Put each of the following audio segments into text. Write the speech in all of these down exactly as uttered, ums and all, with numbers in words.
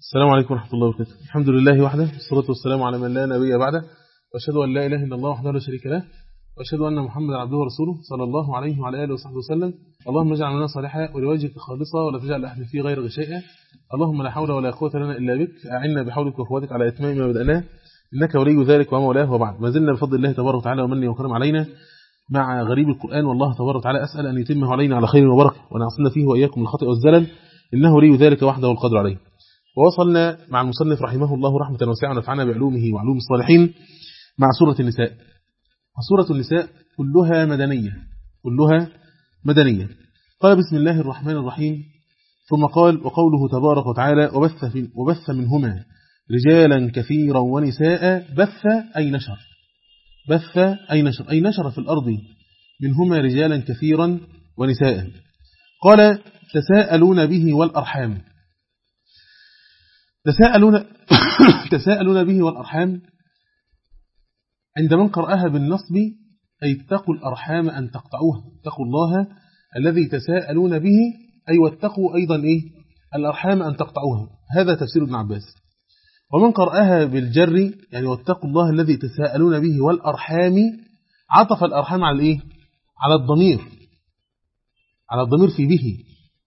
السلام عليكم ورحمة الله وبركاته. الحمد لله وحده والصلاة والسلام على من لا نبي بعده، وأشهد أن لا إله إلا الله وحده لا شريك له، وأشهد أن محمدا عبده ورسوله صلى الله عليه وعلى آله وصحبه وسلم. اللهم اجعل عملنا صالحا ولوجهك خالصا ولا تجعل أحد فيه غيرك شيئا. اللهم لا حول ولا قوة لنا إلا بك، أعنا بحولك وقوتك على إتمام ما بدأناه، إنك ولي ذلك ومولاه. وبعد، ما زلنا بفضل الله تبارك وتعالى ومنه وكرم علينا مع غريب القرآن، والله تبارك وتعالى أسأل أن يتمه علينا على خير وبركة، ونعصنا فيه وإياكم الخطأ والزلل، إنه ولي ذلك وحده والقدر عليه. ووصلنا مع المصنف رحمه الله رحمة واسعة ونفعنا بعلومه وعلوم الصالحين مع سورة النساء. وسورة النساء كلها مدنية كلها مدنية. قال: بسم الله الرحمن الرحيم. ثم قال: وقوله تبارك وتعالى: وبث, وبث منهما رجالا كثيرا ونساء. بث أي نشر بث أي نشر أي نشر في الأرض منهما رجالا كثيرا ونساء. قال: تساءلون به والأرحام. تساءلون تساءلون به والأرحام عند من قرأها بالنصب، أي اتقوا الأرحام أن تقطعوها، اتقوا الله الذي تساءلون به، أي واتقوا أيضا إيه الأرحام أن تقطعوها. هذا تفسير ابن عباس. ومن قرأها بالجر، يعني واتقوا الله الذي تساءلون به والأرحام، عطف الأرحام على الإيه على الضمير على الضمير في به،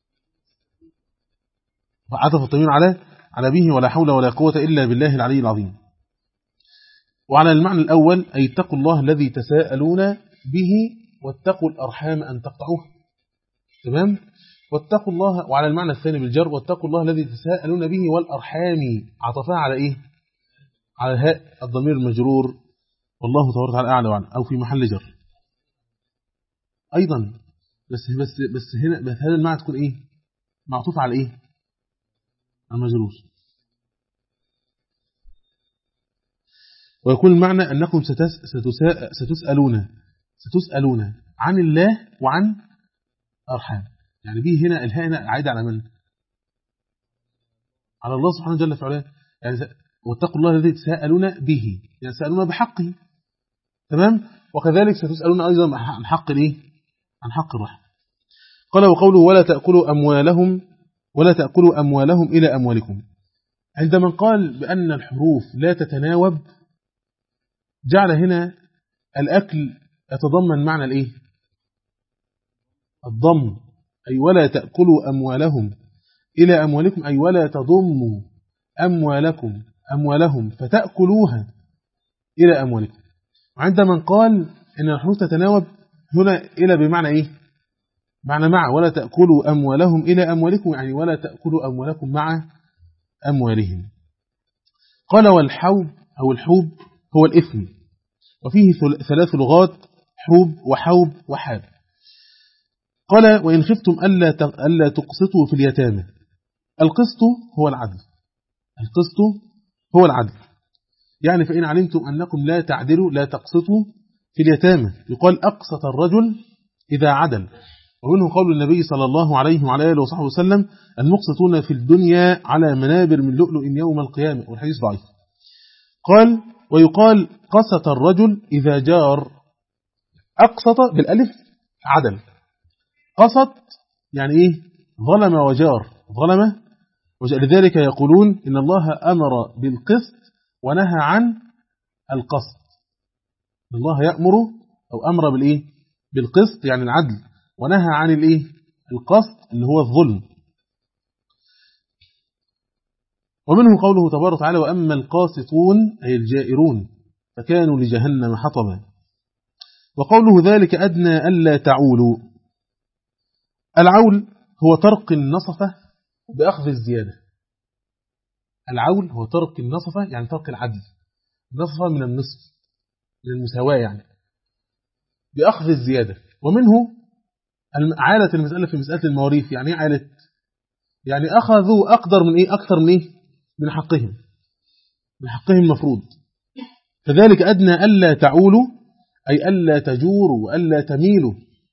وعطف الضمير على على به، ولا حول ولا قوة إلا بالله العلي العظيم. وعلى المعنى الأول، أي اتقوا الله الذي تساءلون به واتقوا الأرحام أن تقطعوها. تمام. واتقوا الله. وعلى المعنى الثاني بالجر، واتقوا الله الذي تساءلون به والأرحام، عطفها على إيه على هاء الضمير المجرور، والله تبارك وتعالى أعلى وأعلم، أو في محل جر أيضا. بس بس بس هنا بس هذا المعنى تكون إيه معطوف على إيه المجرور. ويكون المعنى أنكم ستس ستساء ستسألون ستسألون عن الله وعن أرحام. يعني به هنا الهاء هنا عايدة على من؟ على الله سبحانه جل في علاه. يعني واتقوا الله الذي تساءلون به، يعني تسألون بحقه. تمام. وكذلك ستسألون أيضا عن حق الايه عن حق الرحم. قال: وقوله: ولا تأكلوا أموالهم ولا تأكلوا أموالهم إلى أموالكم. عندما قال بأن الحروف لا تتناوب، جعل هنا الأكل يتضمن معنى الإيه الضم، أي ولا تأكلوا أموالهم إلى أموالكم، أي ولا تضموا أموالكم أموالهم فتأكلوها إلى أموالكم. وعندما قال إن الحروف تتناوب، هنا إلى بمعنى إيه معنى مع، ولا تأكلوا أموالهم إلى أموالكم، يعني ولا تأكلوا أموالكم مع أموالهم. قال: والحوب أو الحوب هو الإثم، وفيه ثلاث لغات: حوب وحوب وحاب. قال: وإن خفتم ألا ألا تقسطوا في اليتامى. القسط هو العدل القسط هو العدل يعني فإن علمتم أنكم لا تعدلوا لا تقسطوا في اليتامى. يقال: أقسط الرجل إذا عدل. ومنه قول النبي صلى الله عليه وعلى آله وصحبه وسلم: المقسطون في الدنيا على منابر من لؤلؤ يوم القيامة، والحديث ضعيف. قال: ويقال: قسط الرجل إذا جار. أقسط بالألف عدل، قسط يعني إيه ظلم وجار ظلم وجار. لذلك يقولون إن الله أمر بالقسط ونهى عن القسط. الله يأمر أو أمر بالإيه بالقسط يعني العدل، ونهى عن الإيه القسط اللي هو الظلم. ومنه قوله تبارك وتعالى: وأما القاسطون أي الجائرون فكانوا لجهنم حطبا. وقوله: ذلك أدنى ألا تعولوا. العول هو ترك النصفة بأخذ الزيادة. العول هو ترك النصفة يعني ترك العدل، النصفة من النصف من المساواة يعني بأخذ الزيادة. ومنه عالة المسألة في مسألة المواريث. يعني عالة يعني أخذوا أقدر من إيه أكثر من إيه من حقهم من حقهم المفروض. فذلك أدنى ألا تعولوا، أي ألا تجوروا وألا تميلوا.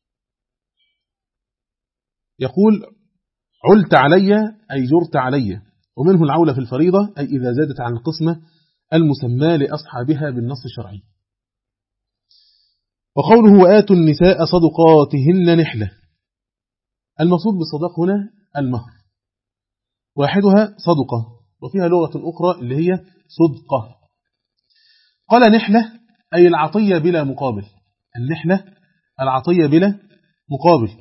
يقول: علت علي أي جرت علي. ومنه العولة في الفريضة، أي إذا زادت عن القسمة المسمى لأصحابها بالنص الشرعي. وقوله: وآتوا النساء صدقاتهن نحلة. المقصود بالصداق هنا المهر، واحدها صدقة وفيها لغة أخرى اللي هي صدقة. قال نحلة أي العطية بلا مقابل، النحلة العطية بلا مقابل،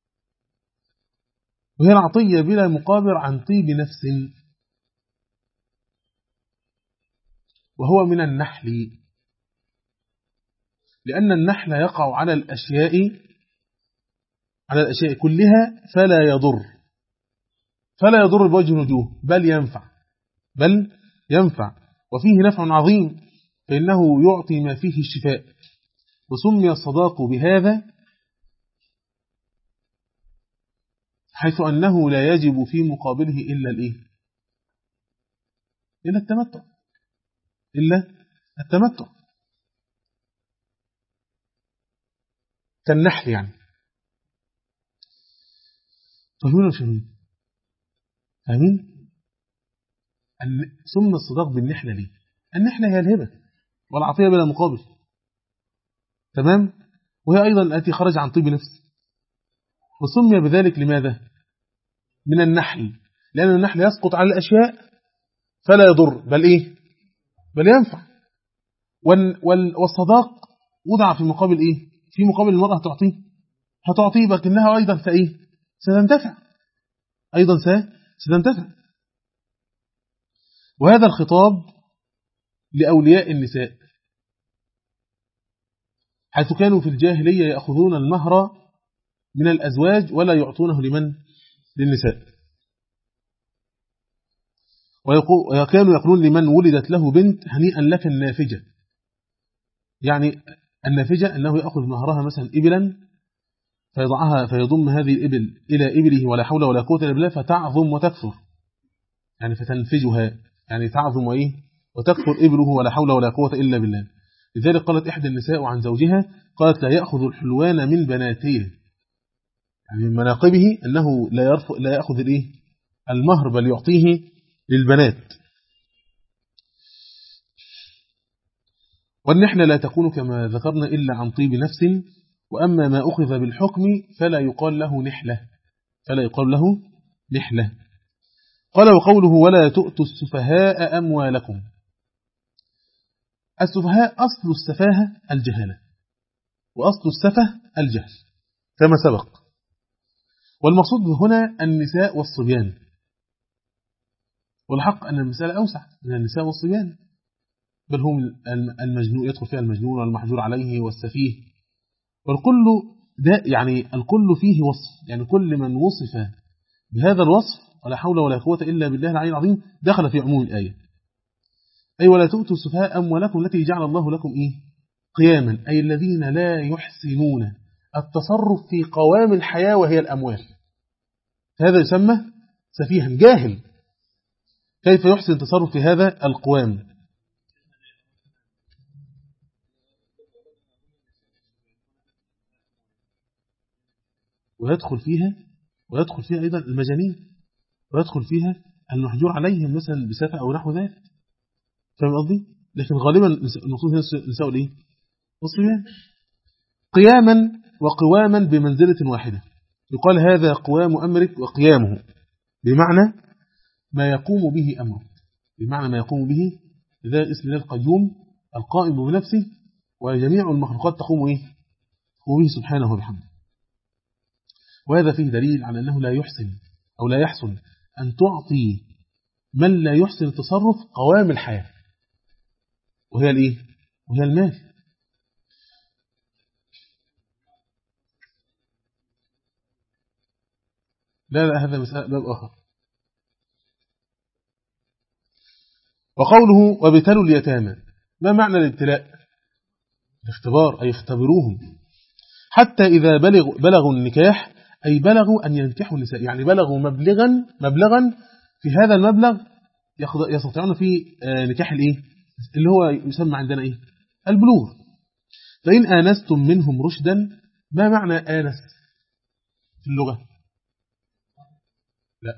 وهي العطية بلا مقابل عن طيب نفس، وهو من النحل، لأن النحل يقع على الأشياء على الأشياء كلها فلا يضر، فلا يضر بوجه الوجوه، بل ينفع بل ينفع وفيه نفع عظيم، فإنه يعطي ما فيه الشفاء. وسمي الصداق بهذا حيث أنه لا يجب في مقابله إلا الإيه؟ إلا التمتع إلا التمتع كالنحل يعني. فهمين وشمين فاهمين؟ سمي الصداق بالنحلة ليه؟ النحلة هي الهبة والعطية بلا مقابل، تمام؟ وهي أيضا التي خرج عن طيب نفس. وسمي بذلك لماذا؟ من النحل، لأن النحل يسقط على الأشياء فلا يضر بل إيه؟ بل ينفع. والصداق وضع في مقابل إيه؟ في مقابل المرأة هتعطيه هتعطيه لكنها أيضا سإيه؟ ستنتفع أيضا ستنتفع. وهذا الخطاب لأولياء النساء، حيث كانوا في الجاهلية يأخذون المهر من الأزواج ولا يعطونه لمن؟ للنساء. وكانوا يقولون لمن ولدت له بنت هنيئا لك النافجة، يعني النافجة أنه يأخذ مهرها مثلا إبلا فيضعها فيضم هذه الإبل إلى إبله ولا حول ولا قوة إلا بالله فتعظم وتكثر، يعني فتنفجها يعني تعظم وإيه وتكثر إبله ولا حول ولا قوة إلا بالله. لذلك قالت إحدى النساء عن زوجها قالت لا يأخذ الحلوان من بناتيه، يعني من مناقبه أنه لا يرفض لا يأخذ الإيه المهر بل يعطيه للبنات. والنحلة لا تكون كما ذكرنا إلا عن طيب نفس، وأما ما أخذ بالحكم فلا يقال له نحلة فلا يقال له نحلة. قال وقوله ولا تؤتوا السفهاء أموالكم. السفهاء أصل السفاهة الجهالة، وأصل السفه الجهل كما سبق. والمقصود هنا النساء والصبيان، والحق أن المسألة أوسع من النساء والصبيان، بل هم المجنون يدخل فيها المجنون والمحجور عليه والسفيه، والكل ده يعني الكل فيه وصف، يعني كل من وصف بهذا الوصف ولا حول ولا قوة إلا بالله العلي العظيم دخل في عموم الآية. أي ولا تؤتوا السفهاء أموالكم التي جعل الله لكم إيه قياما، أي الذين لا يحسنون التصرف في قوام الحياة وهي الأموال، هذا يسمى سفيها جاهل، كيف يحسن التصرف في هذا القوام. ويدخل فيها ويدخل فيها أيضا المجانين، ويدخل فيها المحجور عليهم مثلا بسفة أو نحو ذلك، فاهم قصدي؟ لكن غالبا النصوص هنا نساء الايه؟ والصبيان. قياما وقواما بمنزلة واحدة، يقال هذا قوام أمرك وقيامه، بمعنى ما يقوم به أمرك، بمعنى ما يقوم به، إذا اسم الله القيوم القائم بنفسه وجميع المخلوقات تقوم إيه؟ تقوم به سبحانه وبحمده. وهذا فيه دليل على أنه لا يحسن أو لا يحسن أن تعطي من لا يحسن التصرف قوام الحياة، وهي الإيه؟ وهي المال. لا لا هذا مسألة باب آخر. وقوله وابتلوا اليتامى، ما معنى الابتلاء؟ الاختبار، أي اختبروهم حتى إذا بلغ بلغوا النكاح، أي بلغوا أن ينكحوا النساء، يعني بلغوا مبلغا مبلغا في هذا المبلغ يستطيعون في نكاح الإيه؟ اللي هو يسمى عندنا إيه؟ البلوغ. فإن آنستم منهم رشدا، ما معنى آنس في اللغة؟ لا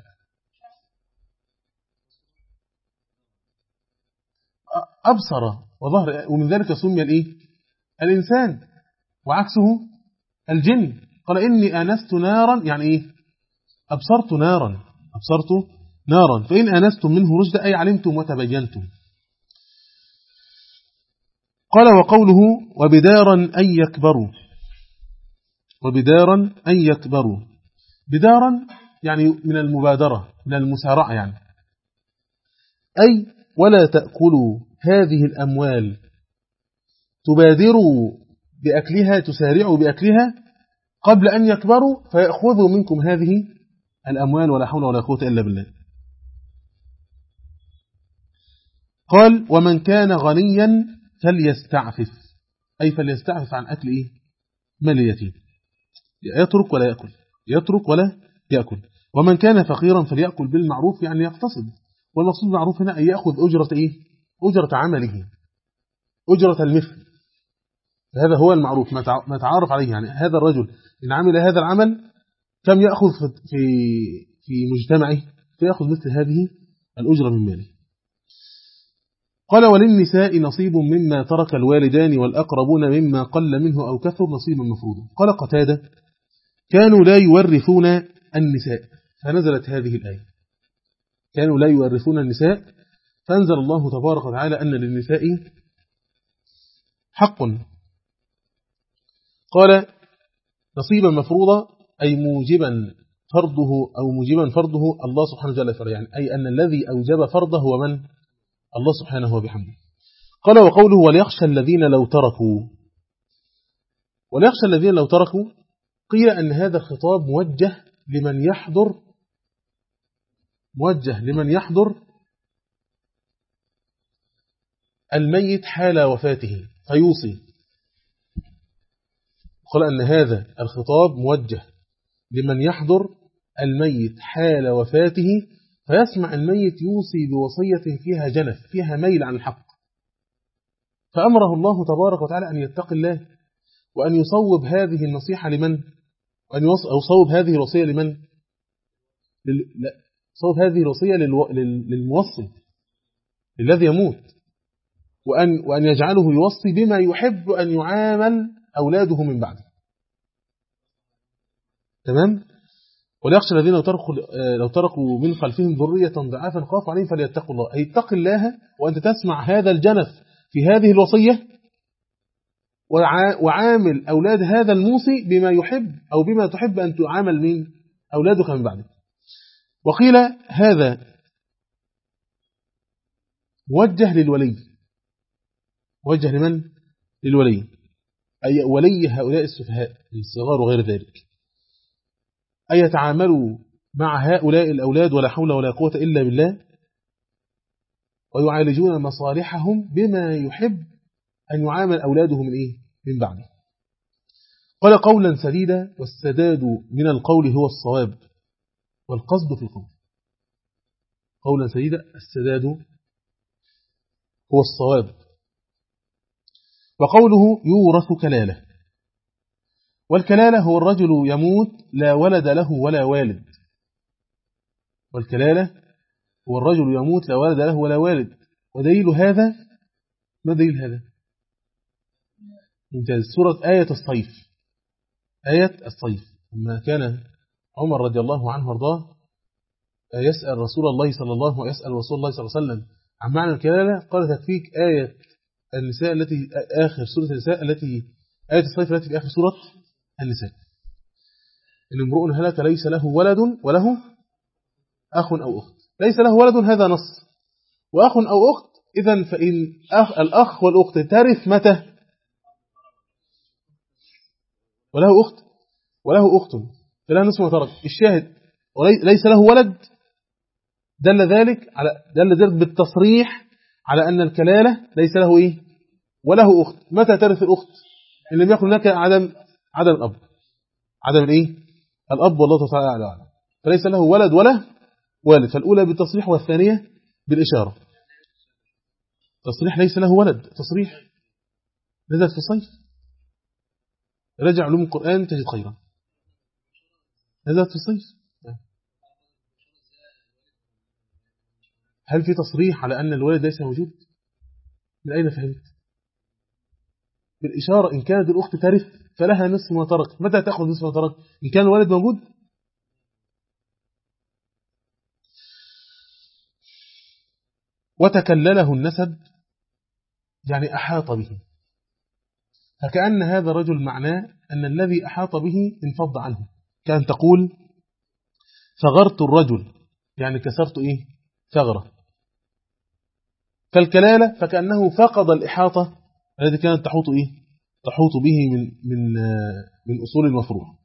أبصر وظهر، ومن ذلك سمي الإيه؟ الإنسان، وعكسه الجن. قال إني آنست نارا، يعني إيه؟ أبصرت نارا أبصرت نارا فإن آنستم منه رشدا أي علمتم وتبينتم. قال وقوله وبدارا أن يكبروا، وبدارا أن يكبروا، بدارا يعني من المبادرة من المسارعة يعني، أي ولا تأكلوا هذه الأموال، تبادروا بأكلها تسارعوا بأكلها قبل أن يكبروا فيأخذوا منكم هذه الأموال ولا حول ولا قوة إلا بالله. قال ومن كان غنيا فليستعفف، أي فليستعفف عن أكل إيه؟ مال اليتيم، يترك ولا يأكل، يترك ولا يأكل. ومن كان فقيرا فليأكل بالمعروف يعني يقتصد، والمقصود بالمعروف هنا أن يأخذ أجرة إيه؟ أجرة عمله، أجرة المثل، هذا هو المعروف ما تعارف عليه. يعني هذا الرجل إن عمل هذا العمل كم يأخذ في في مجتمعه، فيأخذ مثل هذه الأجرة من ماله. قال وللنساء نصيب مما ترك الوالدان والأقربون مما قل منه أو كثر نصيبا مفروضا. قال قتادة كانوا لا يورثون النساء، فنزلت هذه الآية، كانوا لا يورثون النساء، فأنزل الله تبارك وتعالى أن للنساء حق. قال نصيبا مفروضا أي موجبا فرضه أو موجبا فرضه الله سبحانه وتعالى، يعني أي أن الذي أوجب فرضه هو من؟ الله سبحانه وبحمده. قال وقوله وليخشى الذين لو تركوا، وليخشى الذين لو تركوا، قيل أن هذا الخطاب موجه لمن يحضر، موجه لمن يحضر الميت حال وفاته فيوصي. قال أن هذا الخطاب موجه لمن يحضر الميت حال وفاته فيسمع الميت يوصي بوصية فيها جنف، فيها ميل عن الحق، فأمره الله تبارك وتعالى أن يتقي الله وأن يصوب هذه النصيحة لمن؟ وأن يصوب هذه الوصية لمن؟ لل... لا. صوب هذه الوصية للو... لل... للموصي الذي يموت، وأن... وأن يجعله يوصي بما يحب أن يعامل أولاده من بعده. تمام؟ وليخشى الذين لو تركوا لو تركوا من خلفهم ذرية ضعافا خافوا عليهم فليتقوا الله، أي اتق الله وأنت تسمع هذا الجنف في هذه الوصية، وعامل أولاد هذا الموصي بما يحب أو بما تحب أن تعامل من أولادك من بعده. وقيل هذا موجه للولي، موجه لمن؟ للولي، أي ولي هؤلاء السفهاء الصغار وغير ذلك، أي يتعاملوا مع هؤلاء الأولاد ولا حول ولا قوة إلا بالله، ويعالجون مصالحهم بما يحب أن يعامل أولاده من إيه؟ من بعده. قال قولا سديدا، والسداد من القول هو الصواب والقصد في القول. قولا سديدا السداد هو الصواب. وقوله يورث كلالة، والكلالة هو الرجل يموت لا ولد له ولا والد، والكلالة هو الرجل يموت لا ولد له ولا والد. ودليل هذا، ما دليل هذا؟ ممتاز، سورة آية الصيف، آية الصيف لما كان عمر رضي الله عنه وارضاه يسأل رسول الله صلى الله عليه يسأل رسول الله صلى الله عليه وسلم عن معنى الكلالة، قال تكفيك آية النساء التي آخر سورة النساء التي آية الصيف التي في آخر سورة النساء، إن امرؤ هلك ليس له ولد وله أخ أو أخت، ليس له ولد هذا نص، وأخ أو أخت، إذن فإن أخ الأخ والأخت ترث متى؟ وله أخت وله أخت فلا نصف ما ترك. الشاهد ليس له ولد، دل ذلك على دل ذلك بالتصريح على أن الكلالة ليس له إيه؟ وله أخت. متى ترث الأخت؟ إن لم يكن لك عدم عدم الأب، عدم الإيه؟ الأب، والله تعالى أعلم. فليس له ولد ولا والد، فالأولى بالتصريح والثانية بالإشارة. تصريح ليس له ولد، تصريح نزل في الصيف، رجع علوم القرآن تجد خيرا، نزلت في الصيف. هل في تصريح على أن الولد ليس موجود؟ من أين فهمت؟ بالإشارة. إن كانت الأخت ترث فلها نصف ما ترك. متى تأخذ نصف ما ترك؟ إن كان الولد موجود. وتكلله النسب يعني أحاط به، فكأن هذا رجل معناه أن الذي أحاط به انفض عنه، كان تقول ثغرت الرجل يعني كسرت إيه؟ ثغرة. فالكلالة فكأنه فقد الإحاطة التي كانت تحوط إيه؟ تحوط به من من من أصول المفروع.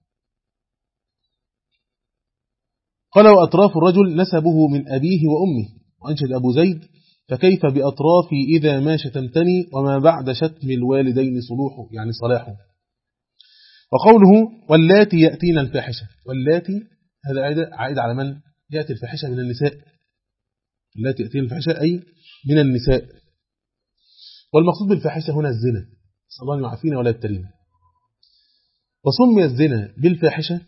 قال وأطراف الرجل نسبه من أبيه وأمه. وأنشد أبو زيد فكيف بأطرافي إذا ما شتمتني وما بعد شتم الوالدين صلوحه يعني صلاحه. وقوله واللاتي يأتين الفاحشة، واللاتي هذا عائد على من يأتي الفاحشة من النساء، التي يأتين الفاحشة أي من النساء. والمقصود بالفاحشة هنا الزنا، نسأل الله أن يعافينا ولا يبتلينا. وسمي الزنا بالفاحشة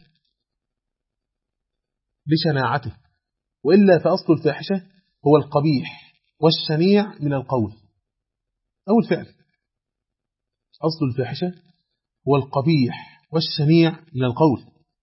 لشناعته، وإلا فأصل الفاحشة هو القبيح والشنيع من القول أو الفعل. أصل الفاحشة هو القبيح والشنيع من القول.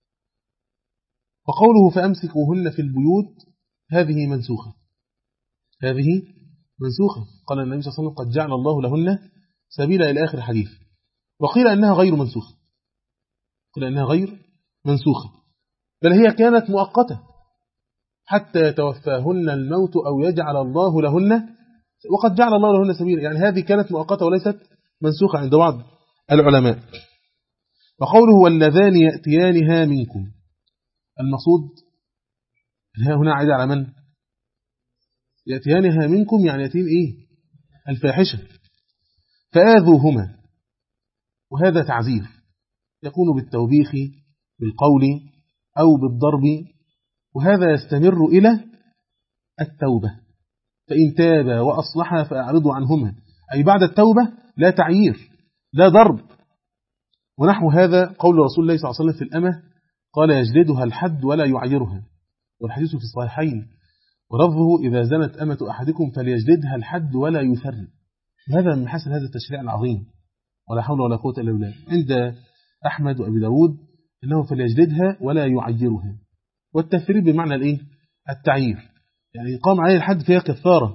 وقوله فأمسكوهن في البيوت هذه منسوخة، هذه منسوخة. قال النبي صلى الله عليه وسلم قد جعل الله لهن سبيلا إلى آخر حديث. وقيل أنها غير منسوخة، قيل أنها غير منسوخة، بل هي كانت مؤقتة حتى يتوفاهن الموت أو يجعل الله لهن، وقد جعل الله لهن سبيلا، يعني هذه كانت مؤقتة وليست منسوخة عند بعض العلماء. وقوله واللذان يأتيانها منكم، المقصود هنا عائد على من؟ يأتيانها منكم يعني يأتين إيه؟ الفاحشة. فآذوهما، وهذا تعزير يكون بالتوبيخ بالقول أو بالضرب، وهذا يستمر إلى التوبة. فإن تابا وأصلحا فأعرضوا عنهما، أي بعد التوبة لا تعيير لا ضرب. ونحو هذا قول رسول الله صلى الله عليه وسلم في الأمة قال يجلدها الحد ولا يعيرها، والحديث في الصحيحين ولفظه إذا زنت أمة أحدكم فليجلدها الحد ولا يثرب. هذا من حسن هذا التشريع العظيم، ولا حول ولا قوة إلا بالله. عند أحمد وأبي داود إنه فليجلدها ولا يعيرها، والتثريب بمعنى الإيه؟ التعيير، يعني قام عليه الحد فهي كفارة،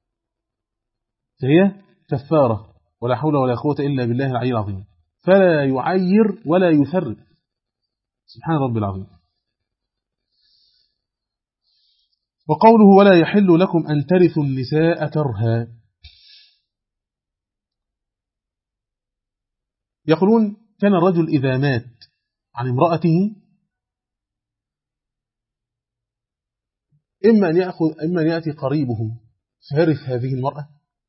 فهي كفارة، ولا حول ولا قوة إلا بالله العلي العظيم. فلا يعير ولا يثرب، سبحان رب العظيم. وقوله ولا يحل لكم أن ترثوا النساء كرها، يقولون كان الرجل إذا مات عن امرأته إما أن يأخذ إما أن يأتي قريبه فيرث هذه المرأة،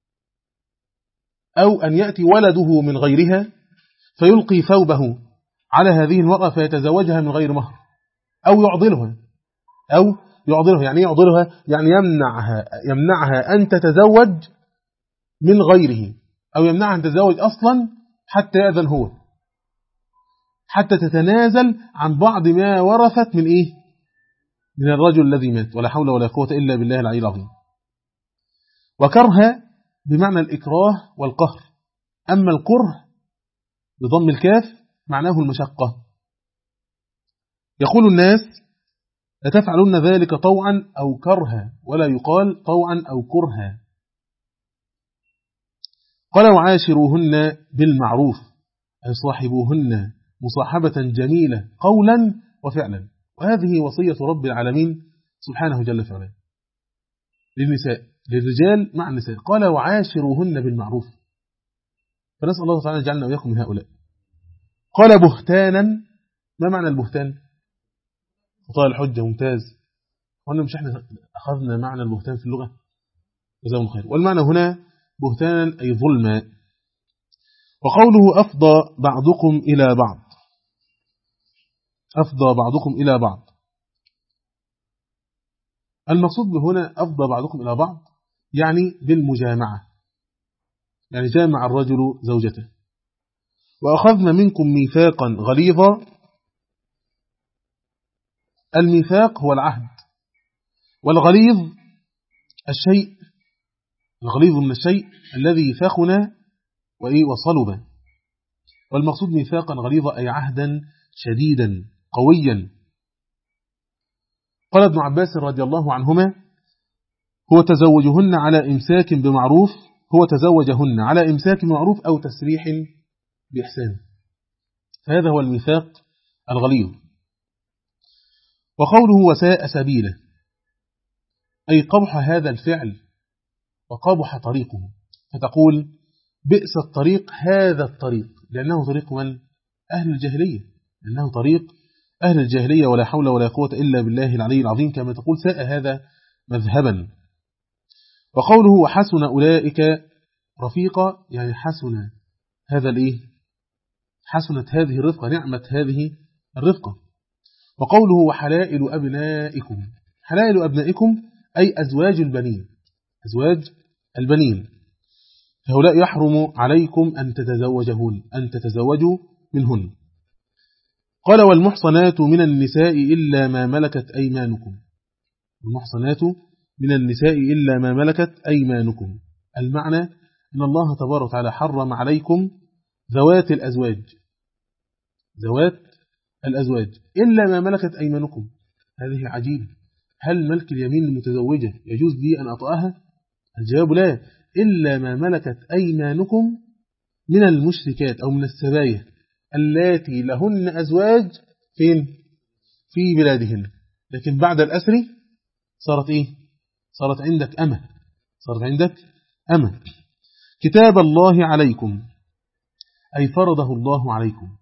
أو أن يأتي ولده من غيرها فيلقي ثوبه على هذه المرأة فيتزوجها من غير مهر، أو يعضلها أو يعضلها يعني يعضلها يعني يمنعها يمنعها أن تتزوج من غيره، أو يمنعها أن تتزوج أصلا حتى يأذن هو، حتى تتنازل عن بعض ما ورثت من إيه؟ من الرجل الذي مات، ولا حول ولا قوة إلا بالله العلي العظيم. وكره بمعنى الإكراه والقهر، أما الكره بضم الكاف معناه المشقة. يقول الناس لتفعلون ذلك طوعا أو كرها، ولا يقال طوعا أو كرها. قال وعاشروهن بالمعروف، أي صاحبوهن مصاحبة جميلة قولا وفعلا، وهذه وصية رب العالمين سبحانه جل وعلا للنساء، للرجال مع النساء. قال وعاشروهن بالمعروف، فنسأل الله تعالى جعلنا وإياكم من هؤلاء. قال بهتانا، ما معنى البهتان؟ قطاع الحجة، ممتاز. قلنا مش احنا أخذنا معنى البهتان في اللغة؟ جزاهم الله خير. والمعنى هنا بهتانا أي ظلما. وقوله أفضى بعضكم إلى بعض، أفضى بعضكم إلى بعض، المقصود هنا أفضى بعضكم إلى بعض يعني بالمجامعة، يعني جامع الرجل زوجته. وأخذنا منكم ميثاقا غليظا، الميثاق هو العهد، والغليظ الشيء الغليظ من الشيء الذي ثخن وصلب، والمقصود ميثاقا غليظا أي عهدا شديدا قويا. قال ابن عباس رضي الله عنهما هو تزوجهن على إمساك بمعروف هو تزوجهن على إمساك بمعروف أو تسريح بإحسان. فهذا هو الميثاق الغليظ. وقوله وساء سبيله أي قبح هذا الفعل وقبح طريقه، فتقول بئس الطريق هذا الطريق، لأنه طريق من؟ أهل الجاهلية، لأنه طريق أهل الجاهلية ولا حول ولا قوة إلا بالله العلي العظيم، كما تقول ساء هذا مذهبا. وقوله وحسن أولئك رفيقا يعني حسن هذا الإيه؟ حسنت هذه الرفقة، نعمة هذه الرفقة. وقوله وحلائل أبنائكم حلائل أبنائكم أي أزواج البنين أزواج البنين هؤلاء يحرم عليكم أن تتزوجهن أن تتزوجوا منهن. قال والمحصنات من النساء إلا ما ملكت أيمانكم المحصنات من النساء إلا ما ملكت أيمانكم، المعنى أن الله تبارك وتعالى حرم عليكم ذوات الأزواج ذوات الأزواج إلا ما ملكت أيمانكم. هذه عجيبة، هل ملك اليمين المتزوجة يجوز لي أن أطأها؟ الجواب لا، إلا ما ملكت أيمانكم من المشركات أو من السبايا اللاتي لهن أزواج فين؟ في بلادهن، لكن بعد الأسر صارت إيه؟ صارت عندك أمة صارت عندك أمة. كتاب الله عليكم أي فرضه الله عليكم.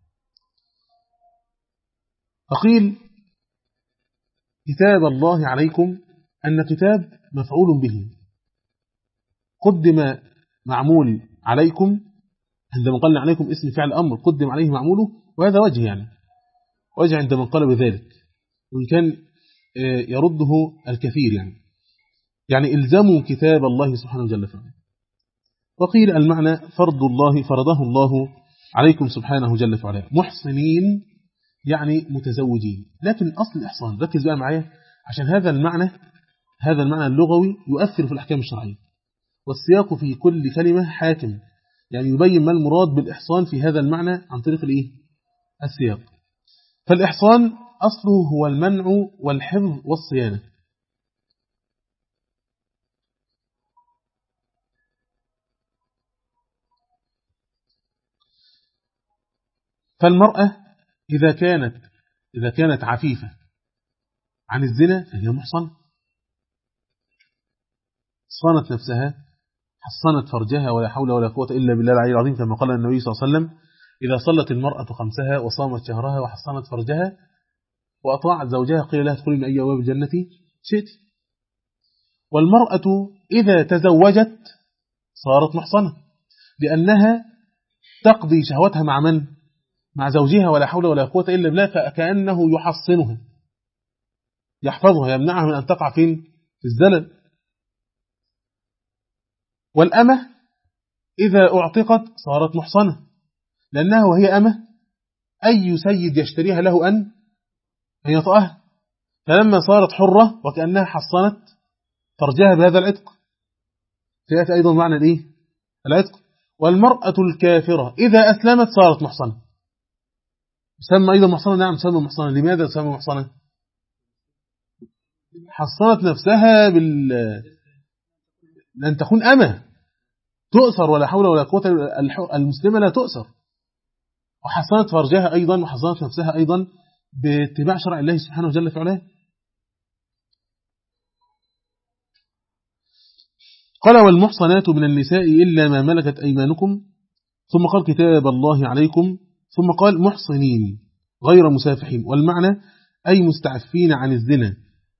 فقيل كتاب الله عليكم أن كتاب مفعول به قدم معمول عليكم، عندما قلنا عليكم اسم فعل أمر قدم عليه معموله، وهذا وجه يعني وجه عندما قال بذلك، وإن كان يرده الكثير يعني يعني إلزموا كتاب الله سبحانه وجل فعلا. وقيل المعنى فرض الله فرضه الله عليكم سبحانه جل وعلا محصنين يعني متزوجين، لكن أصل الإحصان ركز بقى معايا عشان هذا المعنى هذا المعنى اللغوي يؤثر في الأحكام الشرعية، والسياق في كل كلمة حاكم يعني يبين ما المراد بالإحصان في هذا المعنى عن طريق الإيه؟ السياق. فالإحصان أصله هو المنع والحفظ والصيانة. فالمرأة إذا كانت إذا كانت عفيفة عن الزنا فهي محصنة، صانت نفسها حصنت فرجها ولا حول ولا قوة إلا بالله العلي العظيم، كما قال النبي صلى الله عليه وسلم إذا صلت المرأة خمسها وصامت شهرها وحصنت فرجها وأطاعت زوجها قيل لها ادخلي من أي أبواب الجنة شئت. والمرأة إذا تزوجت صارت محصنة لأنها تقضي شهوتها مع من؟ مع زوجها ولا حول ولا قوة إلا بالله، فكأنه يحصنها يحفظها يمنعها من أن تقع فين؟ في الزلل. والأمة إذا أعتقت صارت محصنة لأنها وهي أمة أي سيد يشتريها له أن يطأها، فلما صارت حرة وكأنها حصنت فرجها بهذا العتق، سيأتي أيضا معنى الإيه؟ العتق. والمرأة الكافرة إذا أسلمت صارت محصنة، تسمى أيضا محصنة. نعم تسمى محصنة. لماذا تسمى محصنة؟ حصنت نفسها بال لأن تكون أمة تؤسر ولا حول ولا قوة، المسلمة لا تؤسر، وحصنت فرجها أيضا وحصنت نفسها أيضا باتباع شرع الله سبحانه وجل في علاه. قال والمحصنات من النساء إلا ما ملكت أيمانكم، ثم قال كتاب الله عليكم، ثم قال محصنين غير مسافحين، والمعنى أي مستعفين عن الزنا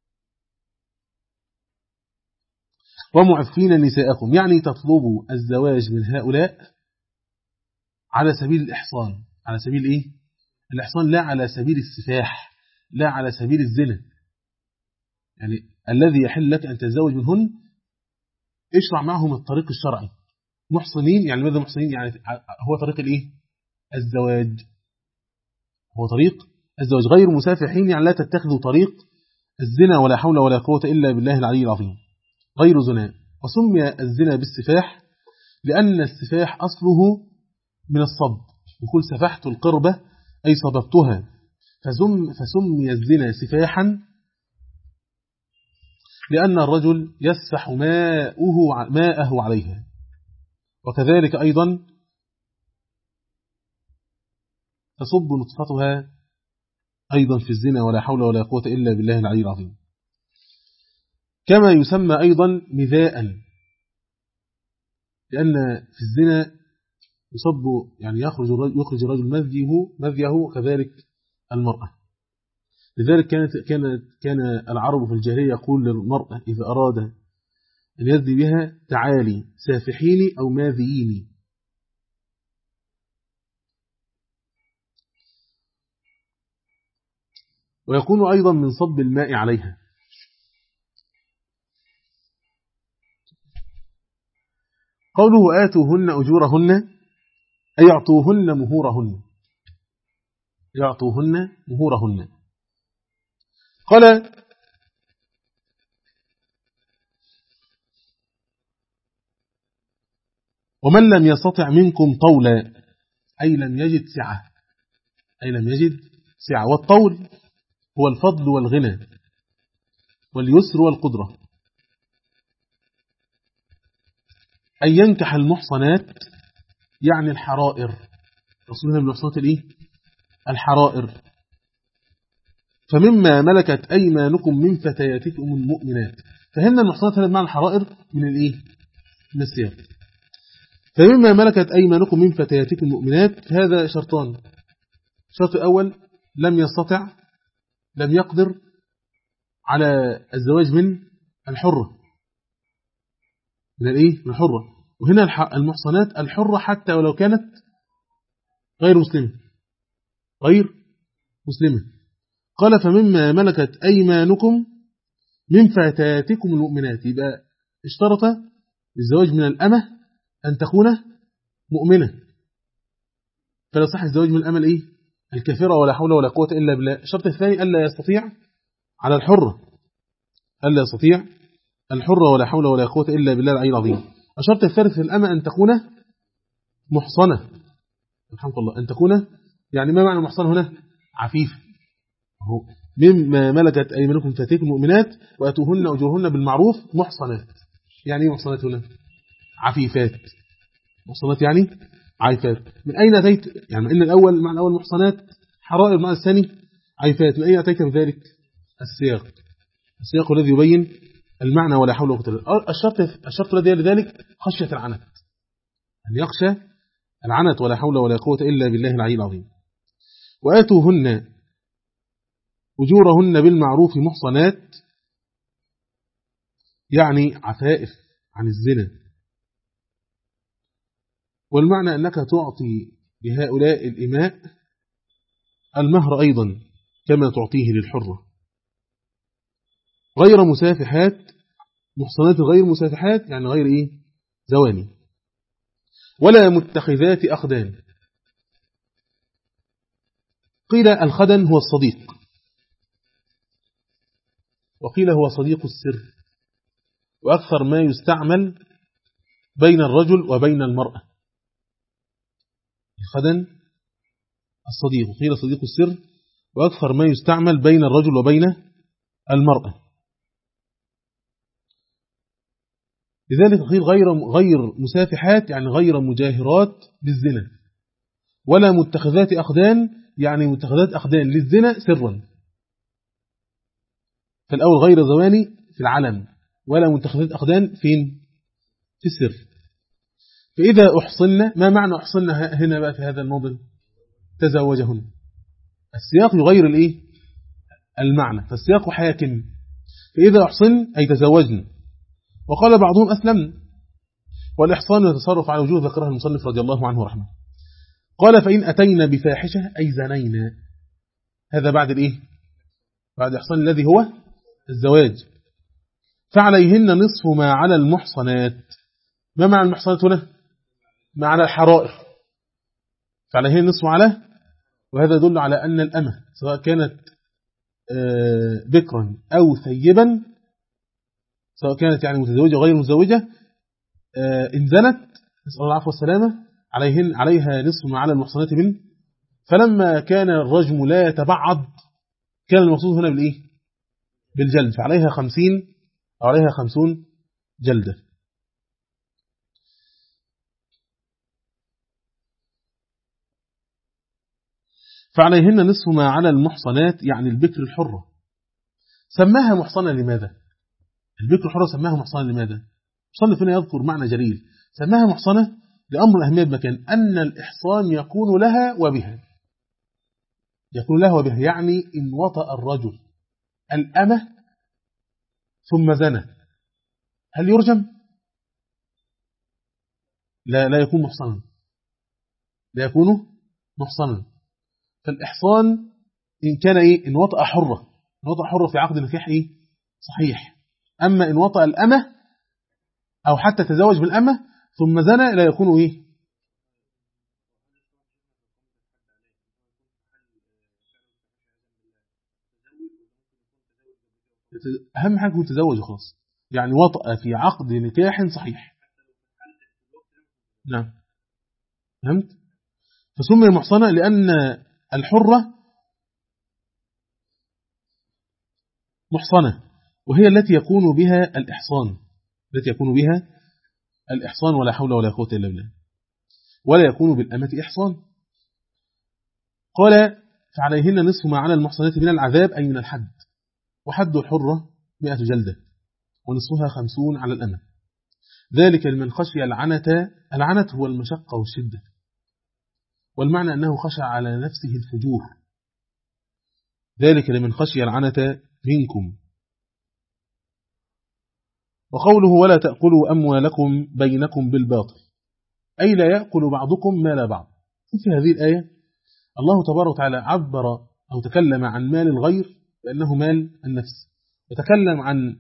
ومعفين نساءكم، يعني تطلبوا الزواج من هؤلاء على سبيل الإحصان. على سبيل إيه؟ الإحصان، لا على سبيل السفاح، لا على سبيل الزنا. يعني الذي يحل لك أن تتزوج منهن اشرع معهم الطريق الشرعي. محصنين يعني ماذا محصنين؟ يعني هو طريق الإيه؟ الزواج، هو طريق الزواج. غير مسافحين يعني لا تتخذوا طريق الزنا ولا حول ولا قوة إلا بالله العلي العظيم، غير زنا. وسمي الزنا بالسفاح لأن السفاح أصله من الصب، يقول سفحت القربة أي صببتها، فسمي الزنا سفاحا لأن الرجل يسفح ماءه ماءه عليها. وكذلك أيضا تصب نطفتها أيضا في الزنا، ولا حول ولا قوة إلا بالله العلي العظيم. كما يسمى أيضا مذاء، لأن في الزنا يصب يعني يخرج يخرج الرجل مذيه مذيه كذلك المرأة. لذلك كانت كانت كان العرب في الجاهلية يقول للمرأة إذا أراد أن يزني بها تعالي سافحيني أو ماذييني. ويكون أيضا من صب الماء عليها. قوله آتوهن أجورهن أي يعطوهن مهورهن، يعطوهن مهورهن. قال ومن لم يستطع منكم طولا أي لم يجد سعة، أي لم يجد سعة. والطول هو الفضل والغنى واليسر والقدرة. أن ينكح المحصنات يعني الحرائر، رسولنا من المحصنات الإيه؟ الحرائر. فمما ملكت أيمانكم من فتياتكم المؤمنات. فهمنا المحصنات هذا معنى الحرائر من الإيه؟ من السياق. فمما ملكت أيمانكم من فتياتكم المؤمنات، هذا شرطان. الشرط الأول لم يستطع لم يقدر على الزواج من الحرة، من الإيه؟ من الحرة. وهنا المحصنات الحرة حتى ولو كانت غير مسلمة، غير مسلمة. قال فمما ملكت أيمانكم من فتياتكم المؤمنات، يبقى اشترط الزواج من الأمة أن تكون مؤمنة، فلا صح الزواج من الأمة الإيه؟ الكافرة، ولا حول ولا قوة إلا بالله. الشرط الثاني ألا يستطيع على الحرة، ألا يستطيع الحرة ولا حول ولا قوة إلا بالله العلي العظيم. الشرط الثالث في الأمة أن تكون محصنة، الحمد لله، أن تكون يعني ما معنى محصنة هنا؟ عفيف. مما ملكت أيمانكم فتياتكم المؤمنات وأتوهن أجورهن بالمعروف محصنات. يعني ايه محصنات هنا؟ عفيفات. محصنات يعني عفيفات. من أين أتيت؟ يعني إن الأول معنى الأول محصنات حرائر، معنى الثاني عفيفات. من أين أتيت بذلك؟ السياق، السياق الذي يبين المعنى ولا حول ولا قوة إلا بالله. الشرط الشرط الذي لذلك خشية العنت، أن يخشى العنت ولا حول ولا قوة إلا بالله العلي العظيم. وآتوهن أجورهن بالمعروف محصنات يعني عفائف عن الزنا. والمعنى أنك تعطي لهؤلاء الإماء المهر أيضا كما تعطيه للحرة، غير مسافحات. محصنات غير مسافحات يعني غير إيه؟ زواني. ولا متخذات أخدان. قيل الخدن هو الصديق، وقيل هو صديق السر، وأكثر ما يستعمل بين الرجل وبين المرأة. الخدن الصديق، وقيل صديق السر، وأكثر ما يستعمل بين الرجل وبين المرأة. لذلك قيل غير غير مسافحات يعني غير مجاهرات بالزنا. ولا متخذات أخدان يعني متخذات أخدان للزنا سرا. فالأول غير زواني في العلن، ولا متخذات أخدان فين؟ في السر. فإذا أحصلنا، ما معنى أحصلنا هنا بقى في هذا الموضع؟ تزوجهن. السياق يغير الإيه؟ المعنى، فالسياق حاكم. فإذا أحصن أي تزوجن. وقال بعضهم أسلمن. والإحصان يتصرف على وجوه ذكرها المصنف رضي الله عنه ورحمه. قال فإن أتينا بفاحشة أي زنينا. هذا بعد الإيه؟ بعد إحصان الذي هو الزواج. فعليهن نصف ما على المحصنات. ما معنى المحصنات هنا؟ ما على الحرائر. فعليهن نصف على، وهذا يدل على أن الأمة سواء كانت بكرا أو ثيبا، سواء كانت يعني متزوجة غير متزوجة، إن زنت نسأل الله العفو والسلامة عليهن عليها نصف ما على المحصنات منه. فلما كان الرجم لا يتبعض كان المقصود هنا بالإيه؟ بالجلد. فعليها خمسين أو عليها خمسون جلدة. فعليهن نصف ما على المحصنات، يعني البكر الحرة. سماها محصنة لماذا؟ البكر الحرة سماها محصنة لماذا؟ مصنف هنا يذكر معنى جليل، سماها محصنة لأمر أهمية بمكان، أن الإحصان يكون لها وبها، يكون لها وبها، يعني إن وطأ الرجل الأمة ثم زنى هل يرجم؟ لا لا يكون محصنا، لا يكون محصنا. فالإحصان إن كان إيه؟ إن وطأ حرة، إن وطأ حرة في عقد النكاح إيه؟ صحيح. أما إن وطأ الأمة أو حتى تزوج بالأمة ثم زنى لا يكون إيه؟ أهم حاجة هو تزوج خلاص، يعني وطأ في عقد نكاح صحيح. نعم فهمت؟ فسمي محصنة لأن الحرة محصنة، وهي التي يكون بها الإحصان، التي يكون بها الإحصان، ولا حول ولا قوة إلا بالله. ولا يكون بالأمة إحصان. قال فعليهن نصف ما على المحصنات من العذاب، أي من الحد، وحد الحرة مئة جلدة، ونصفها خمسون على الأمة، ذلك لمن خشي العنة. العنة هو المشقة والشدة، والمعنى أنه خشى على نفسه الفجور، ذلك لمن خشي العنة منكم. وقوله ولا تأكلوا أموالكم بينكم بالباطل، أي لا يأكل بعضكم مال بعض. في هذه الآية الله تبارك وتعالى عبر أو تكلم عن مال الغير بأنه مال النفس، وتكلم عن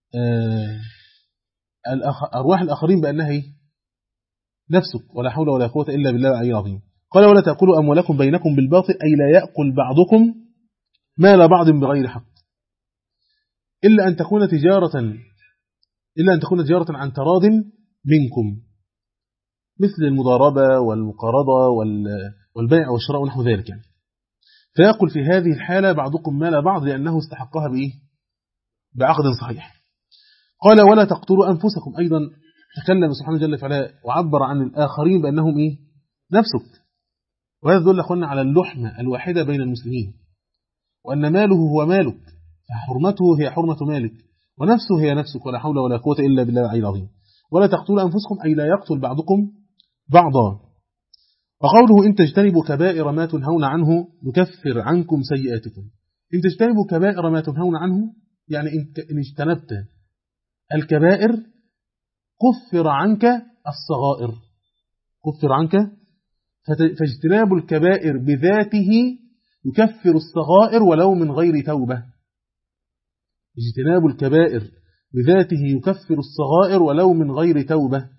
أرواح الآخرين بأنها نفسك، ولا حول ولا قوة إلا بالله العلي العظيم. قال ولا تأكلوا أموالكم بينكم بالباطل، أي لا يأكل بعضكم مال بعض بغير حق، إلا أن تكون تجارة إلا أن تكون تجارة عن تراض منكم، مثل المضاربة والمقارضة والبيع والشراء ونحو ذلك يعني. فيأكل في هذه الحالة بعضكم مال بعض لأنه استحقها بإيه؟ بعقد صحيح. قال ولا تقتلوا أنفسكم، أيضا تكلم سبحانه جل وعلا وعبر عن الآخرين بأنهم إيه؟ نفسك. وهذا يدل أخونا على اللحمة الواحدة بين المسلمين، وأن ماله هو مالك، فحرمته هي حرمة مالك، ونفسه هي نفسك، ولا حول ولا قوة إلا بالله العلي العظيم. ولا تقتلوا أنفسكم، أي لا يقتل بعضكم بعضا. وقوله إن تجتنبوا كبائر ما تنهون عنه نكفر عنكم سيئاتكم. إن تجتنبوا كبائر ما تنهون عنه، يعني إن اجتنبت الكبائر كفر عنك الصغائر، كفر عنك. فاجتناب الكبائر بذاته يكفر الصغائر ولو من غير توبة. اجتناب الكبائر بذاته يكفر الصغائر ولو من غير توبة.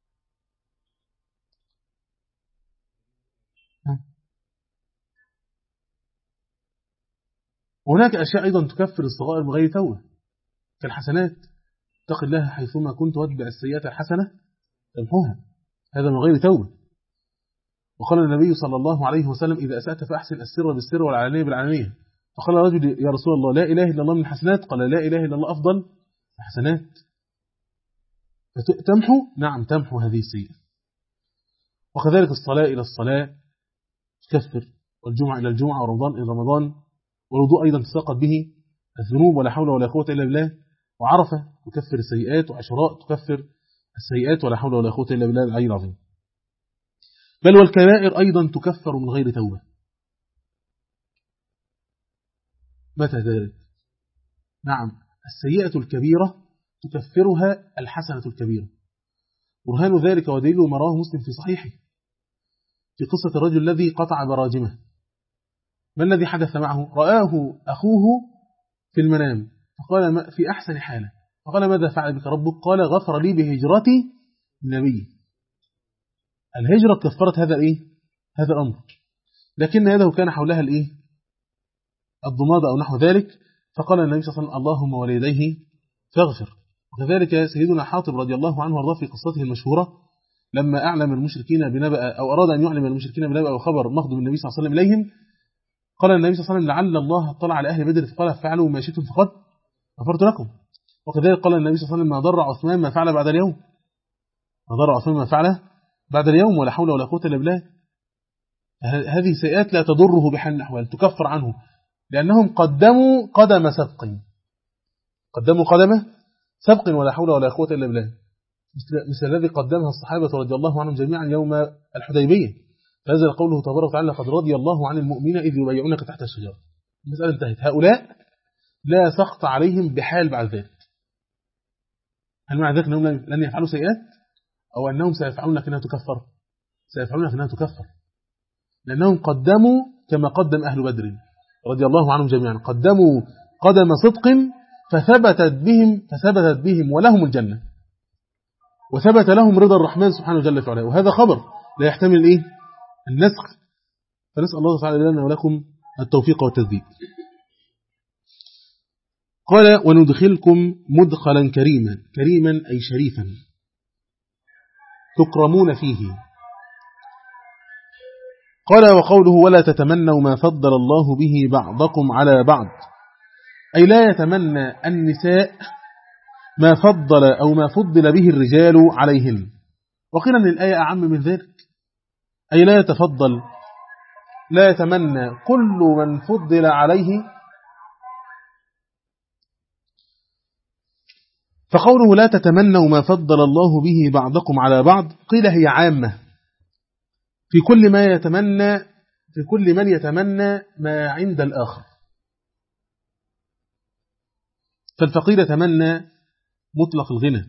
هناك أشياء أيضا تكفر الصغائر من غير توبة كالحسنات، اتق الله حيثما كنت واتبع السيئات الحسنة تمحوها، هذا من غير توبة. وقال النبي صلى الله عليه وسلم إذا أسأت فأحسن السر بالسر والعلانية بالعلانية. فقال رجل يا رسول الله لا إله إلا الله من الحسنات؟ قال لا إله إلا الله أفضل الحسنات. فتمحو، نعم تمحو هذه السيئة. وكذلك الصلاة إلى الصلاة تكفر، والجمعة إلى الجمعة، ورمضان إلى رمضان، والوضوء أيضا تساقط به الذنوب، ولا حول ولا قوة إلا بالله. وعرفة تكفر السيئات، وعشراء تكفر السيئات، ولا حول ولا قوة إلا بالله العلي العظيم. بل والكبائر أيضا تكفر من غير توبة. متى ذلك؟ نعم السيئة الكبيرة تكفرها الحسنة الكبيرة. برهان ذلك ودليل ما رواه مسلم في صحيحه في قصة الرجل الذي قطع براجمه. ما الذي حدث معه؟ رآه أخوه في المنام فقال في أحسن حالة، فقال ماذا فعل بك ربك؟ قال غفر لي بهجرتي النبي. الهجرة كفرت هذا الإيه؟ هذا الأمر، لكن يده كان حولها الإيه؟ الضمادة أو نحو ذلك. فقال النبي صلى الله عليه وسلم اللهم وليديه فاغفر. وكذلك سيدنا حاطب رضي الله عنه وارضاه في قصته المشهورة لما أعلم المشركين بنبأ أو أراد أن يعلم المشركين بنبأ وخبر مقدم النبي صلى الله عليه وسلم إليهم، قال النبي صلى الله عليه وسلم لعل الله اطلع على أهل بدر فقال فعلوا ما شئتم فقد غفرت لكم. وكذلك قال النبي صلى الله عليه وسلم: ما ضر عثمان ما فعل بعد اليوم، ما ضر عثمان ما فعل بعد اليوم، ولا حول ولا قوة إلا بالله. هذه سيئات لا تضره بحال من الأحوال، تكفر عنه، لأنهم قدموا قدم سبق، قدموا قدم سبق ولا حول ولا قوة إلا بالله، مثل, مثل الذي قدمها الصحابة رضي الله عنهم جميعا يوم الحديبية، فنزل قوله تبارك وتعالى: لقد رضي الله عن المؤمنين إذ يبايعونك تحت الشجرة. المسألة انتهت. هؤلاء لا سخط عليهم بحال بعد ذلك. هل معنى ذلك أنهم لن يفعلوا سيئات، أو أنهم سيفعلون لكنها تكفر؟ سيفعلون لكنها تكفر، لأنهم قدموا كما قدم أهل بدر رضي الله عنهم جميعا، قدموا قدم صدق فثبتت بهم فثبتت بهم ولهم الجنة، وثبت لهم رضا الرحمن سبحانه جل في علاه. وهذا خبر لا يحتمل إيه؟ النسخ. فنسأل الله تعالى لنا ولكم التوفيق والتسديد. قال: وندخلكم مدخلا كريما، كريما أي شريفا تكرمون فيه. قال: وقوله: ولا تتمنوا ما فضل الله به بعضكم على بعض، أي لا يتمنى النساء ما فضل أو ما فضل به الرجال عليهن. وقيل أن الآية أعم من ذلك، أي لا يتفضل، لا يتمنى كل من فضل عليه. فقوله: لا تتمنوا ما فضل الله به بعضكم على بعض، قيل هي عامة في كل ما يتمنى في كل من يتمنى ما عند الآخر. فالفقير يتمنى مطلق الغنى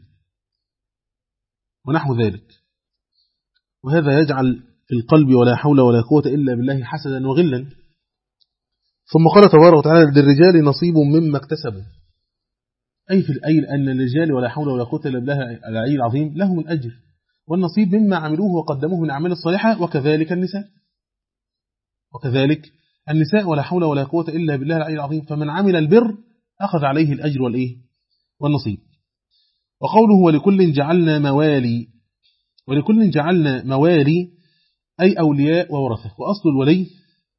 ونحو ذلك، وهذا يجعل في القلب ولا حول ولا قوة إلا بالله حسدا وغلا. ثم قال تبارك وتعالى: للرجال نصيب مما اكتسبوا، أي في الأيل أن الرجال ولا حول ولا قوة إلا بالله العلي العظيم لهم الأجر والنصيب مما عملوه وقدموه من أعمال الصالحة، وكذلك النساء وكذلك النساء ولا حول ولا قوة إلا بالله العلي العظيم. فمن عمل البر أخذ عليه الأجر والإيه والنصيب. وقوله: ولكل جعلنا موالي، ولكل جعلنا موالي أي أولياء وورثة. وأصل الولي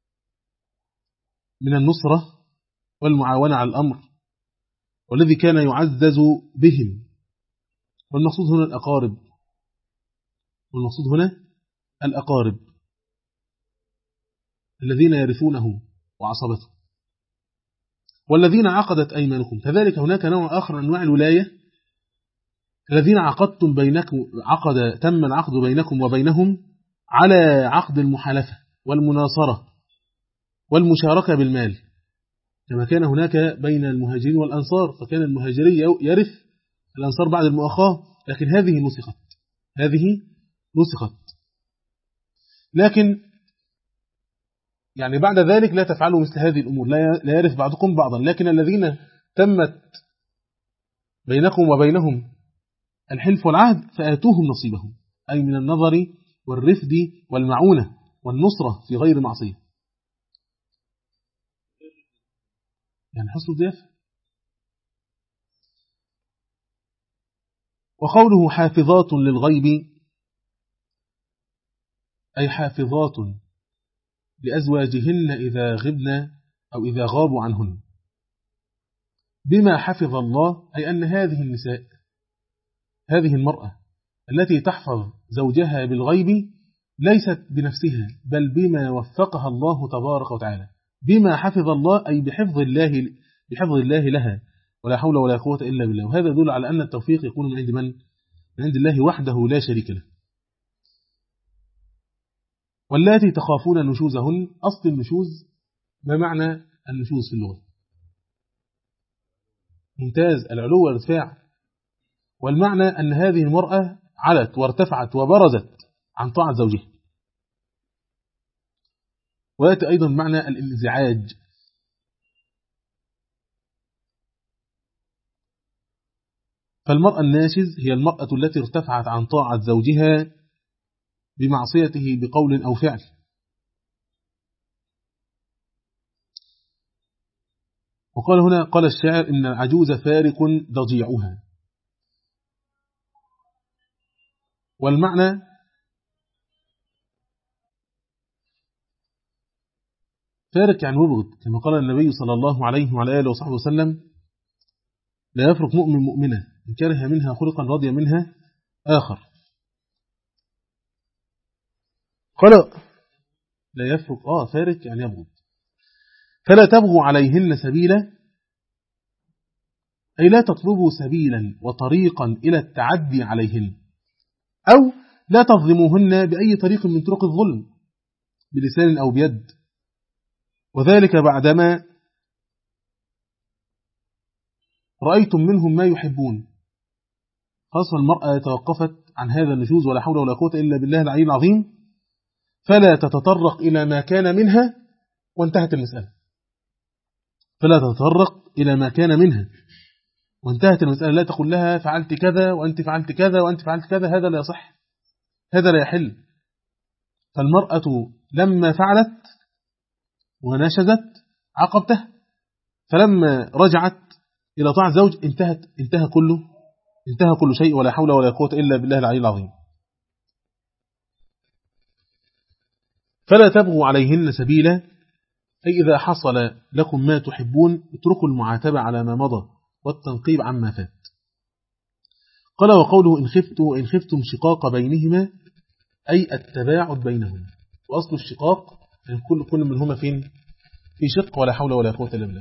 من النصرة والمعاونة على الأمر، والذي كان يعزز بهم، والمقصود هنا الأقارب، والمقصود هنا الأقارب الذين يرثونه وعصبته، والذين عقدت أيمانكم. كذلك هناك نوع آخر من أنواع الولاية، الذين عقدتم بينكم، عقد تم العقد بينكم وبينهم على عقد المحالفة والمناصرة والمشاركة بالمال، كما كان هناك بين المهاجرين والأنصار، فكان المهاجري يرث الأنصار بعد المؤاخاة، لكن هذه نسخت هذه نسخت لكن يعني بعد ذلك لا تفعلوا مثل هذه الأمور، لا يرث بعضكم بعضا. لكن الذين تمت بينكم وبينهم الحلف والعهد فآتوهم نصيبهم، أي من النظر والرفد والمعونة والنصرة في غير معصية، يعني حسن الضيافة. وقوله: حافظات للغيب، أي حافظات لأزواجهن إذا غبن أو إذا غابوا عنهن، بما حفظ الله، أي أن هذه النساء، هذه المرأة التي تحفظ زوجها بالغيب ليست بنفسها، بل بما وفقها الله تبارك وتعالى. بما حفظ الله أي بحفظ الله بحفظ الله لها، ولا حول ولا قوة إلا بالله. وهذا يدل على أن التوفيق يكون من عند من؟ من عند الله وحده لا شريك له. واللاتي تخافون نشوزهن، أصل النشوز، ما معنى النشوز في اللغة؟ ممتاز، العلو والارتفاع. والمعنى أن هذه المرأة علت وارتفعت وبرزت عن طاعة زوجها. ويأتي أيضا معنى الانزعاج، فالمرأة الناشز هي المرأة التي ارتفعت عن طاعة زوجها بمعصيته بقول أو فعل. وقال هنا، قال الشاعر: إن العجوز فارق ضجيعها. والمعنى فارق يعني مبغض، كما قال النبي صلى الله عليه وعلى آله وصحبه وسلم: لا يفرق مؤمن مؤمنة إن كره منها خلقا رضي منها آخر. قال لا يفرق آه فارق يعني يبغض. فلا تبغوا عليهن سبيلا أي لا تطلبوا سبيلا وطريقا إلى التعدي عليهن، أو لا تظلموهن بأي طريق من طرق الظلم بلسان أو بيد، وذلك بعدما رأيتم منهم ما يحبون. خاصة المرأة توقفت عن هذا النشوز ولا حول ولا قوة إلا بالله العلي العظيم، فلا تتطرق إلى ما كان منها وانتهت المسألة. فلا تتطرق إلى ما كان منها وانتهت المسألة. لا تقول لها فعلت كذا وأنت فعلت كذا وأنت فعلت كذا، هذا لا يصح، هذا لا يحل. فالمرأة لما فعلت ونشدت عاقبتها، فلما رجعت إلى طاعة زوج انتهت انتهى كله انتهى كل شيء، ولا حول ولا قوة إلا بالله العلي العظيم. فلا تبغوا عليهن سبيلا أي إذا حصل لكم ما تحبون اتركوا المعاتبة على ما مضى والتنقيب عما فات. قال وقوله إن خفتوا إن خفتم شقاق بينهما أي التباعد بينهم، وأصل الشقاق يعني كل كل منهما فين في شق، ولا حول ولا قوة إلا بالله.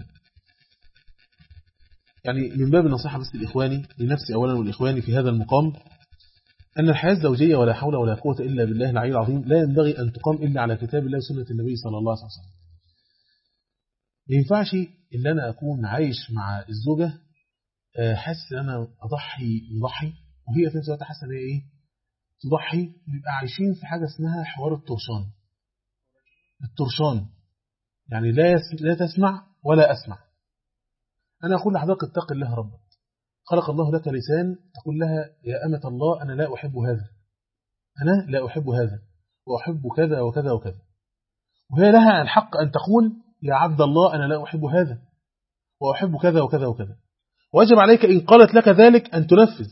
يعني من باب النصيحة بس لإخواني لنفسي أولا والإخواني في هذا المقام، أن الحياة الزوجية ولا حول ولا قوة إلا بالله العلي العظيم لا ينبغي أن تقام إلا على كتاب الله وسنة النبي صلى الله عليه وسلم. ما ينفعش إلا أنا أكون عايش مع الزوجة حاسس أن أنا أضحي مضحي وهي في نفس الوقت حاسة أن هي إيه تضحي. بيبقى عايشين في حاجة اسمها حوار الترشان. الترشان يعني لا يس... لا تسمع ولا أسمع. أنا أقول لحضرتك اتق الله ربك، خلق الله لك لسان تقول لها يا أمة الله أنا لا أحب هذا، أنا لا أحب هذا وأحب كذا وكذا وكذا، وهي لها الحق أن تقول يا عبد الله أنا لا أحب هذا وأحب كذا وكذا وكذا. ويجب عليك إن قالت لك ذلك أن تنفذ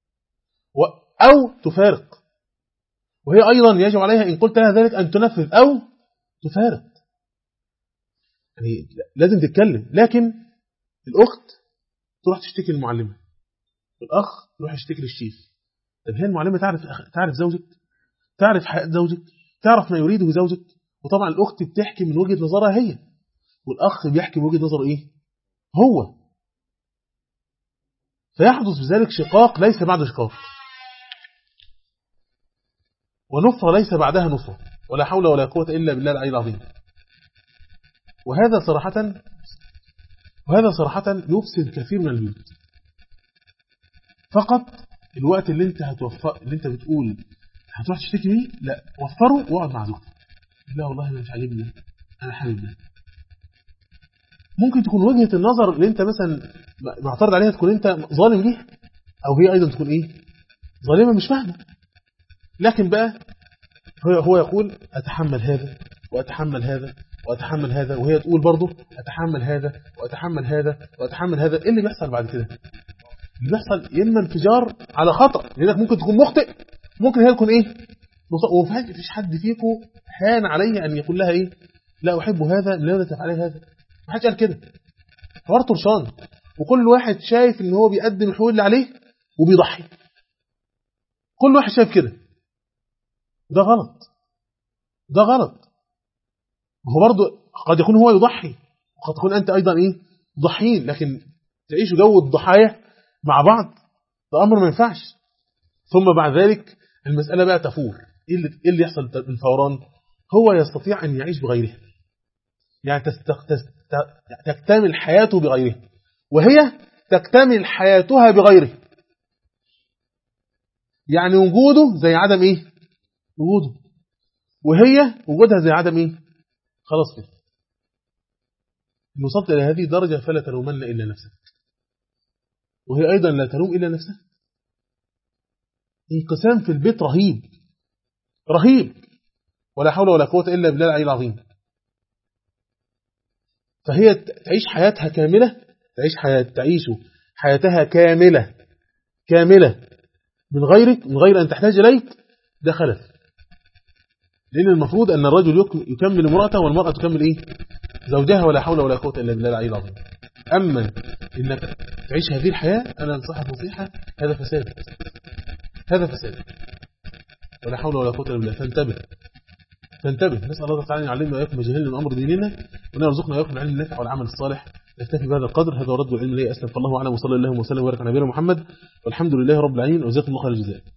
أو تفارق، وهي أيضا يجب عليها إن قلت لها ذلك أن تنفذ أو تفارق. يعني لازم تتكلم. لكن الأخت تروح تشتكي المعلمة، الأخ يروح يشتكي للشيخ. طب هي المعلمة تعرف تعرف زوجك، تعرف حياة زوجك، تعرف ما يريده زوجك. وطبعا الأخت بتحكي من وجهة نظرها هي، والأخ بيحكي من وجهة نظره إيه هو، فيحدث بذلك شقاق ليس بعد شقاق، ونفرة ليس بعدها نفرة، ولا حول ولا قوة إلا بالله العلي العظيم. وهذا صراحة وهذا صراحة يفسد كثير من البيوت. فقط الوقت اللي انت هتوفر اللي انت بتقول هتروح تشتكي بيه، لا وفره واقعد مع زوجتك. لا والله انا مش عاجبني، انا حابب ده. ممكن تكون وجهة النظر اللي انت مثلا معترض عليها تكون انت ظالم ليها، او هي ايضا تكون ايه ظالمة مش فاهمة. لكن بقى هو هو يقول اتحمل هذا واتحمل هذا واتحمل هذا، وهي تقول برضه اتحمل هذا واتحمل هذا واتحمل هذا. ايه اللي بيحصل بعد كده؟ اللي بيحصل اما انفجار على خطأ، لانك ممكن تكون مخطئ، ممكن هي تكون ايه وفي فيش حد فيكم هان عليه ان يقول لها ايه لا احب هذا لماذا تفعلي هذا. ما حدش قال كده، حوار طرشان، وكل واحد شايف ان هو بيقدم الحقوق اللي عليه وبيضحي. كل واحد شايف كده، ده غلط، ده غلط. وهو برضه قد يكون هو يضحي وقد تكون انت ايضا ايه ضحيين، لكن تعيشوا جو الضحايا مع بعض ده امر ما ينفعش. ثم بعد ذلك المسألة بقى تفور. ايه اللي, إيه اللي يحصل بالفوران؟ هو يستطيع ان يعيش بغيرها، يعني تستق... تست... تكتمل حياته بغيره، وهي تكتمل حياتها بغيره. يعني وجوده زي عدم ايه وجوده، وهي وجودها زي عدم ايه. خلاص كده إن وصلت إلى هذه الدرجة فلا تلومن إلا نفسك، وهي أيضا لا تلوم إلا نفسها. انقسام في البيت رهيب رهيب، ولا حول ولا قوة إلا بالله العلي العظيم. فهي تعيش حياتها كاملة، تعيش حياة تعيش حياتها كاملة كاملة من غيرك، من غير أن تحتاج إليك، ده خلف. لأن المفروض أن الرجل يكمل امرأته والمرأة تكمل إيه زوجها، ولا حول ولا قوة إلا بالله العلي العظيم. وتأمن إنك تعيش هذه الحياة، أنا أنصحك نصيحة، هذا فساد، هذا فساد، ولا حول ولا قوة إلا بالله. فانتبه فانتبه. نسأل الله تعالى أن يعلمنا وإياكم مجاهيل من أمر ديننا، وأن يرزقنا وإياكم العلم النافع والعمل الصالح. نكتفي بهذا القدر. هذا ورد العلم لي أسلم، فالله أعلم، وصلى الله وسلم وبارك على نبينا محمد، والحمد لله رب العالمين، وجزاكم الله خير الجزاء.